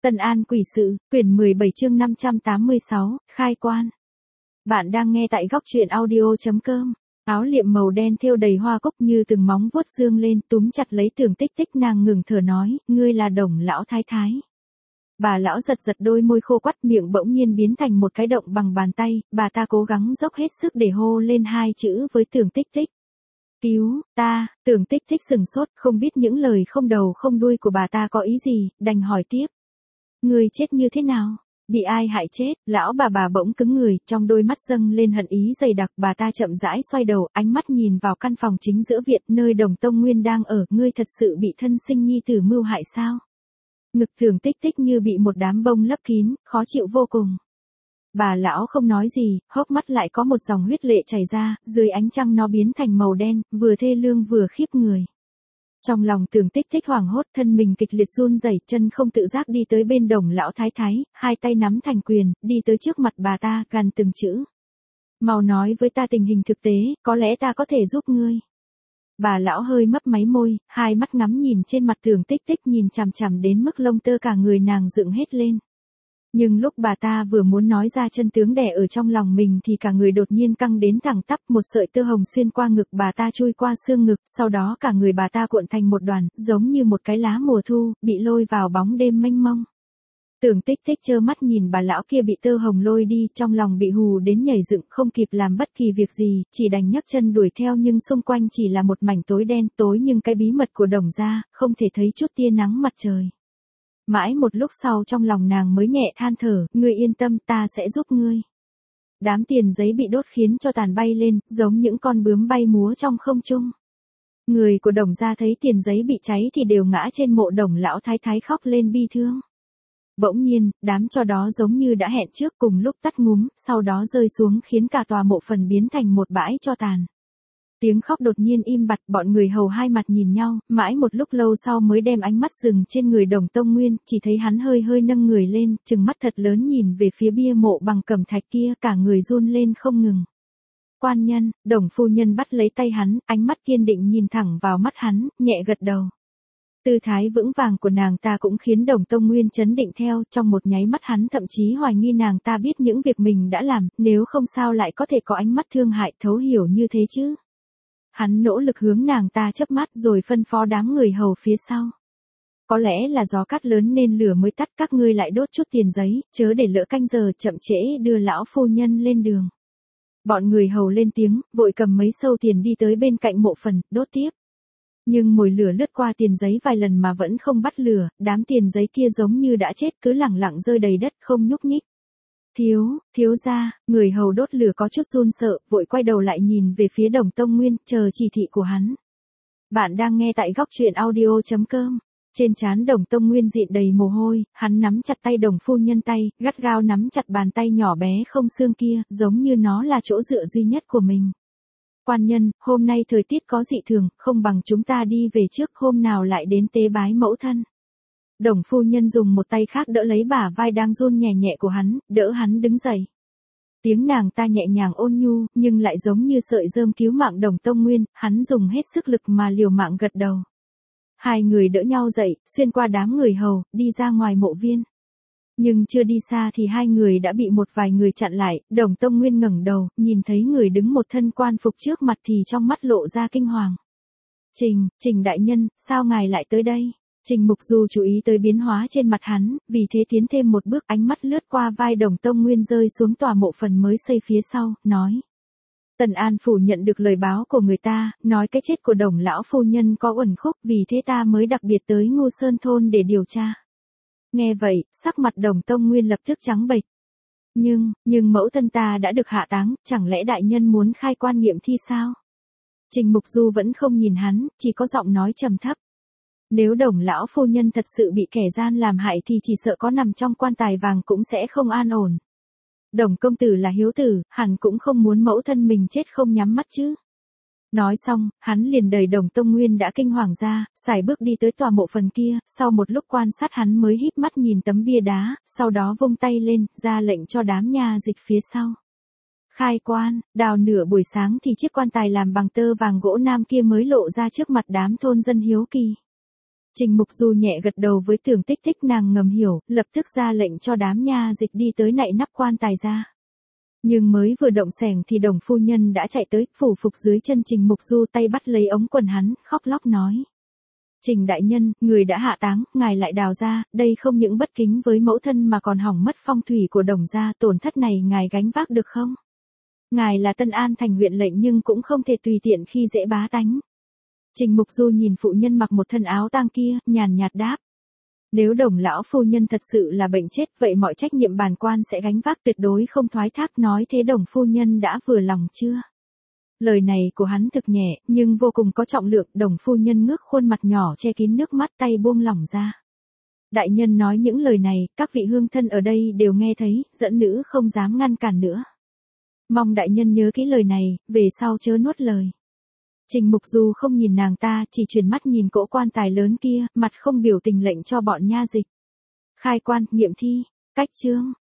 Tân An Quỷ Sự, quyển 17 chương 586, khai quan. Bạn đang nghe tại góc truyện audio.com. Áo liệm màu đen thêu đầy hoa cúc như từng móng vuốt dương lên, túm chặt lấy Tưởng Tích Tích, nàng ngừng thở nói, ngươi là Đồng lão thái thái. Bà lão giật giật đôi môi khô quắt, miệng bỗng nhiên biến thành một cái động bằng bàn tay, bà ta cố gắng dốc hết sức để hô lên hai chữ với Tưởng Tích Tích. Cứu ta. Tưởng Tích Tích sừng sốt, không biết những lời không đầu không đuôi của bà ta có ý gì, đành hỏi tiếp. Người chết như thế nào? Bị ai hại chết? Lão bà bỗng cứng người, trong đôi mắt dâng lên hận ý dày đặc, bà ta chậm rãi xoay đầu, ánh mắt nhìn vào căn phòng chính giữa viện, nơi Đồng Tông Nguyên đang ở, ngươi thật sự bị thân sinh nhi tử mưu hại sao? Ngực Tưởng Tích Tích như bị một đám bông lấp kín, khó chịu vô cùng. Bà lão không nói gì, hốc mắt lại có một dòng huyết lệ chảy ra, dưới ánh trăng nó biến thành màu đen, vừa thê lương vừa khiếp người. Trong lòng Tưởng Tích Tích hoảng hốt, thân mình kịch liệt run rẩy, chân không tự giác đi tới bên Đồng lão thái thái, hai tay nắm thành quyền, đi tới trước mặt bà ta, gằn từng chữ. Mau nói với ta tình hình thực tế, có lẽ ta có thể giúp ngươi. Bà lão hơi mấp máy môi, hai mắt ngắm nhìn trên mặt Tưởng Tích Tích, nhìn chằm chằm đến mức lông tơ cả người nàng dựng hết lên. Nhưng lúc bà ta vừa muốn nói ra chân tướng đè ở trong lòng mình thì cả người đột nhiên căng đến thẳng tắp, một sợi tơ hồng xuyên qua ngực bà ta chui qua xương ngực, sau đó cả người bà ta cuộn thành một đoàn, giống như một cái lá mùa thu, bị lôi vào bóng đêm mênh mông. Tưởng Tích Tích trơ mắt nhìn bà lão kia bị tơ hồng lôi đi, trong lòng bị hù đến nhảy dựng, không kịp làm bất kỳ việc gì, chỉ đành nhấc chân đuổi theo, nhưng xung quanh chỉ là một mảnh tối đen, tối nhưng cái bí mật của Đồng gia, không thể thấy chút tia nắng mặt trời. Mãi một lúc sau trong lòng nàng mới nhẹ than thở, ngươi yên tâm, ta sẽ giúp ngươi. Đám tiền giấy bị đốt khiến cho tàn bay lên, giống những con bướm bay múa trong không trung. Người của Đồng gia thấy tiền giấy bị cháy thì đều ngã trên mộ Đồng lão thái thái khóc lên bi thương. Bỗng nhiên, đám tro đó giống như đã hẹn trước, cùng lúc tắt ngúm, sau đó rơi xuống khiến cả tòa mộ phần biến thành một bãi tro tàn. Tiếng khóc đột nhiên im bặt, bọn người hầu hai mặt nhìn nhau, mãi một lúc lâu sau mới đem ánh mắt dừng trên người Đồng Tông Nguyên, chỉ thấy hắn hơi hơi nâng người lên, trừng mắt thật lớn nhìn về phía bia mộ bằng cẩm thạch kia, cả người run lên không ngừng. Quan nhân, Đồng phu nhân bắt lấy tay hắn, ánh mắt kiên định nhìn thẳng vào mắt hắn, nhẹ gật đầu. Tư thái vững vàng của nàng ta cũng khiến Đồng Tông Nguyên chấn định theo, trong một nháy mắt hắn thậm chí hoài nghi nàng ta biết những việc mình đã làm, nếu không sao lại có thể có ánh mắt thương hại thấu hiểu như thế chứ. Hắn nỗ lực hướng nàng ta chớp mắt rồi phân phó đám người hầu phía sau. Có lẽ là gió cát lớn nên lửa mới tắt, các ngươi lại đốt chút tiền giấy, chớ để lỡ canh giờ chậm trễ đưa lão phu nhân lên đường. Bọn người hầu lên tiếng, vội cầm mấy sâu tiền đi tới bên cạnh mộ phần, đốt tiếp. Nhưng mồi lửa lướt qua tiền giấy vài lần mà vẫn không bắt lửa, đám tiền giấy kia giống như đã chết, cứ lẳng lặng rơi đầy đất không nhúc nhích. Thiếu gia, người hầu đốt lửa có chút run sợ, vội quay đầu lại nhìn về phía Đồng Tông Nguyên, chờ chỉ thị của hắn. Bạn đang nghe tại góc truyện audio.com. Trên trán Đồng Tông Nguyên dịn đầy mồ hôi, hắn nắm chặt tay Đồng phu nhân tay, gắt gao nắm chặt bàn tay nhỏ bé không xương kia, giống như nó là chỗ dựa duy nhất của mình. Quan nhân, hôm nay thời tiết có dị thường, không bằng chúng ta đi về trước, hôm nào lại đến tế bái mẫu thân. Đồng phu nhân dùng một tay khác đỡ lấy bả vai đang run nhẹ nhẹ của hắn, đỡ hắn đứng dậy. Tiếng nàng ta nhẹ nhàng ôn nhu, nhưng lại giống như sợi rơm cứu mạng Đồng Tông Nguyên, hắn dùng hết sức lực mà liều mạng gật đầu. Hai người đỡ nhau dậy, xuyên qua đám người hầu, đi ra ngoài mộ viên. Nhưng chưa đi xa thì hai người đã bị một vài người chặn lại, Đồng Tông Nguyên ngẩng đầu, nhìn thấy người đứng một thân quan phục trước mặt thì trong mắt lộ ra kinh hoàng. Trình đại nhân, sao ngài lại tới đây? Trình Mục Du chú ý tới biến hóa trên mặt hắn, vì thế tiến thêm một bước, ánh mắt lướt qua vai Đồng Tông Nguyên rơi xuống tòa mộ phần mới xây phía sau, nói. Tần An phủ nhận được lời báo của người ta, nói cái chết của Đồng lão phu nhân có uẩn khúc, vì thế ta mới đặc biệt tới Ngô Sơn thôn để điều tra. Nghe vậy, sắc mặt Đồng Tông Nguyên lập tức trắng bệch. Nhưng mẫu thân ta đã được hạ táng, chẳng lẽ đại nhân muốn khai quan nghiệm thi sao? Trình Mục Du vẫn không nhìn hắn, chỉ có giọng nói trầm thấp. Nếu Đồng lão phu nhân thật sự bị kẻ gian làm hại thì chỉ sợ có nằm trong quan tài vàng cũng sẽ không an ổn. Đồng công tử là hiếu tử, hẳn cũng không muốn mẫu thân mình chết không nhắm mắt chứ. Nói xong, hắn liền đẩy Đồng Tông Nguyên đã kinh hoàng ra, sải bước đi tới tòa mộ phần kia, sau một lúc quan sát hắn mới híp mắt nhìn tấm bia đá, sau đó vung tay lên, ra lệnh cho đám nha dịch phía sau. Khai quan, đào nửa buổi sáng thì chiếc quan tài làm bằng tơ vàng gỗ nam kia mới lộ ra trước mặt đám thôn dân hiếu kỳ. Trình Mục Du nhẹ gật đầu với Tưởng Tích Tích, nàng ngầm hiểu, lập tức ra lệnh cho đám nha dịch đi tới nạy nắp quan tài ra. Nhưng mới vừa động xẻng thì Đồng phu nhân đã chạy tới, phủ phục dưới chân Trình Mục Du, tay bắt lấy ống quần hắn, khóc lóc nói. Trình đại nhân, người đã hạ táng, ngài lại đào ra, đây không những bất kính với mẫu thân mà còn hỏng mất phong thủy của Đồng gia, tổn thất này ngài gánh vác được không? Ngài là Tân An thành huyện lệnh nhưng cũng không thể tùy tiện khi dễ bá tánh. Trình Mục Du nhìn phụ nhân mặc một thân áo tang kia, nhàn nhạt đáp. Nếu Đồng lão phu nhân thật sự là bệnh chết, vậy mọi trách nhiệm bản quan sẽ gánh vác, tuyệt đối không thoái thác. Nói thế Đồng phu nhân đã vừa lòng chưa? Lời này của hắn thực nhẹ, nhưng vô cùng có trọng lượng. Đồng phu nhân ngước khuôn mặt nhỏ che kín nước mắt, tay buông lỏng ra. Đại nhân nói những lời này, các vị hương thân ở đây đều nghe thấy, dẫn nữ không dám ngăn cản nữa. Mong đại nhân nhớ kỹ lời này, về sau chớ nuốt lời. Trình Mục Du không nhìn nàng ta, chỉ chuyển mắt nhìn cỗ quan tài lớn kia, mặt không biểu tình lệnh cho bọn nha dịch. Khai quan, nghiệm thi, cách chương.